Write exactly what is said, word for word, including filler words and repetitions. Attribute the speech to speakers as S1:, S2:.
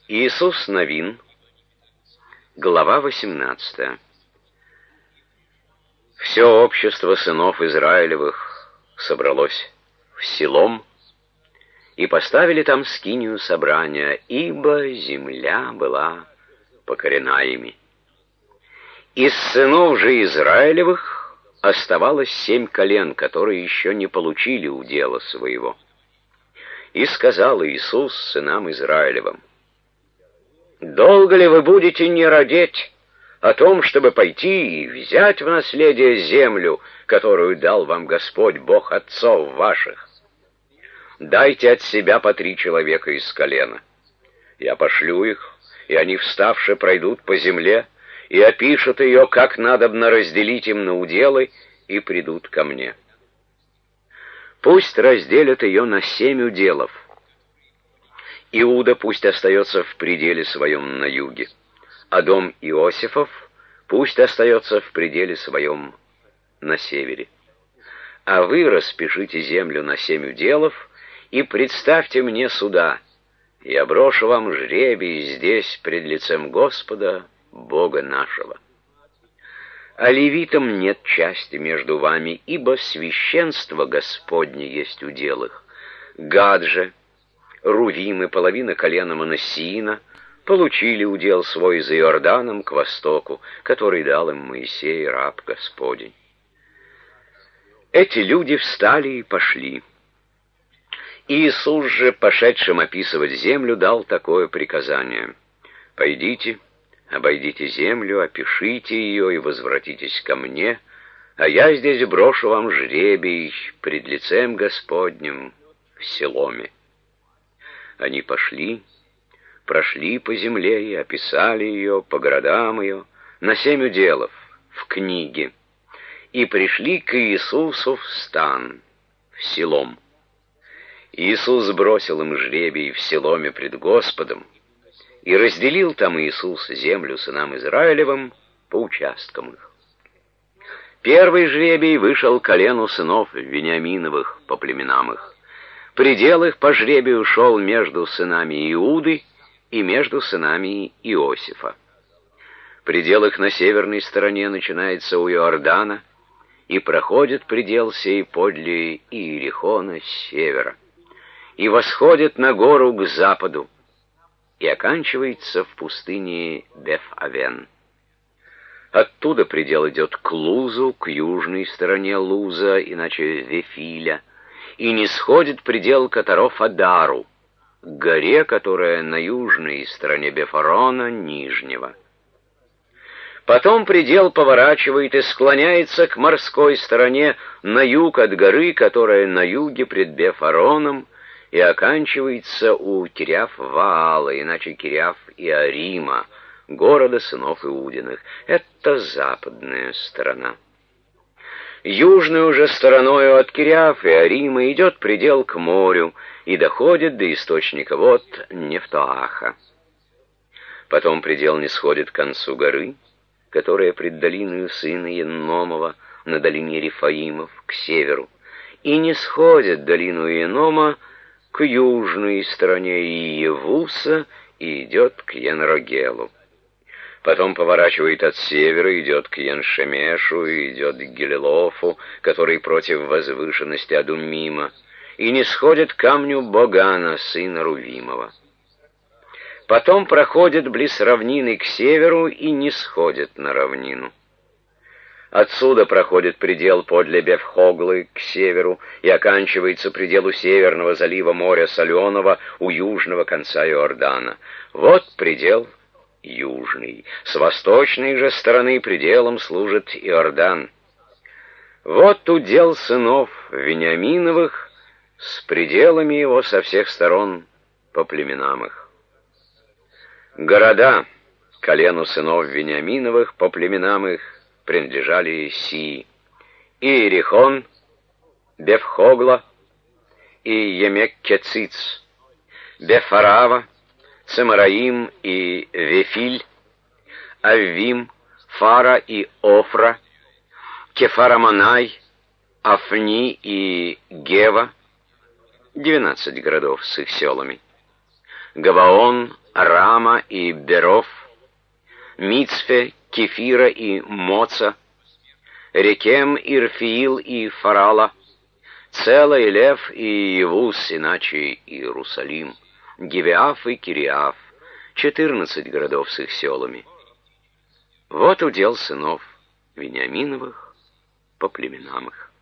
S1: Иисус Новин, глава восемнадцатая. Все общество сынов Израилевых собралось в Силом и поставили там скинию собрания, ибо земля была покорена ими. Из сынов же Израилевых оставалось семь колен, которые еще не получили удела своего. И сказал Иисус сынам Израилевым: «Долго ли вы будете не родить о том, чтобы пойти и взять в наследие землю, которую дал вам Господь, Бог отцов ваших? Дайте от себя по три человека из колена. Я пошлю их, и они, вставши, пройдут по земле и опишут ее, как надобно разделить им на уделы, и придут ко мне. Пусть разделят ее на семь уделов. Иуда пусть остается в пределе своем на юге, а дом Иосифов пусть остается в пределе своем на севере. А вы распишите землю на семь уделов и представьте мне суда. Я брошу вам жребий здесь пред лицем Господа, Бога нашего. А левитам нет части между вами, ибо священство Господне есть удел их. Гад же, Рувим и половина колена Манассиина получили удел свой за Иорданом к востоку, который дал им Моисей, раб Господень. Эти люди встали и пошли. Иисус же, пошедшим описывать землю, дал такое приказание: «Пойдите, обойдите землю, опишите ее и возвратитесь ко мне, а я здесь брошу вам жребий пред лицем Господним в Силоме». Они пошли, прошли по земле и описали ее по городам ее на семь уделов в книге, и пришли к Иисусу в стан, в Силом. Иисус бросил им жребий в Силоме пред Господом, и разделил там Иисус землю сынам Израилевым по участкам их. Первый жребий вышел колену сынов Вениаминовых по племенам их. Предел их по жребию шел между сынами Иуды и между сынами Иосифа. Предел их на северной стороне начинается у Иордана и проходит предел сей подле Иерихона с севера, и восходит на гору к западу, и оканчивается в пустыне Беф-Авен. Оттуда предел идет к Лузу, к южной стороне Луза, иначе Вефиля, и не сходит предел к Атаров-Адару, к горе, которая на южной стороне Бефарона Нижнего. Потом предел поворачивает и склоняется к морской стороне на юг от горы, которая на юге пред Бефароном, и оканчивается у Кирьяф-Ваала, иначе Кирьяф-Иарима, города сынов Иудиных. Это западная сторона. Южной уже стороною от Кирьяф-Иарима идет предел к морю и доходит до источника вод Нефтоаха. Потом предел не сходит к концу горы, которая пред долиною сына Еномова на долине Рефаимов к северу, и не сходит долину Енома к южной стороне Иевуса и идет к Енрогелу. Потом поворачивает от севера, идет к Ен-Шемешу и идет к Гилелофу, который против возвышенности Адумима, и не сходит к камню Богана, сына Рувимова. Потом проходит близ равнины к северу и не сходит на равнину. Отсюда проходит предел подле Бефхоглы к северу и оканчивается пределу северного залива моря Соленого у южного конца Иордана. Вот предел южный. С восточной же стороны пределом служит Иордан. Вот удел сынов Вениаминовых с пределами его со всех сторон по племенам их. Города колену сынов Вениаминовых по племенам их принадлежали сии: Иерихон, Бефхогла и Емек-Кециц, Бефарава, Цемараим и Вефиль, Аввим, Фара и Офра, Кефараманай, Афни и Гева, двенадцать городов с их селами, Гаваон, Рама и Беров, Мицфе, Кефира и Моца, Рекем, Ирфиил и Фарала, Цела и Лев и Иевус, иначе Иерусалим, Гивеаф и Кириаф, четырнадцать городов с их селами. Вот удел сынов Вениаминовых по племенам их.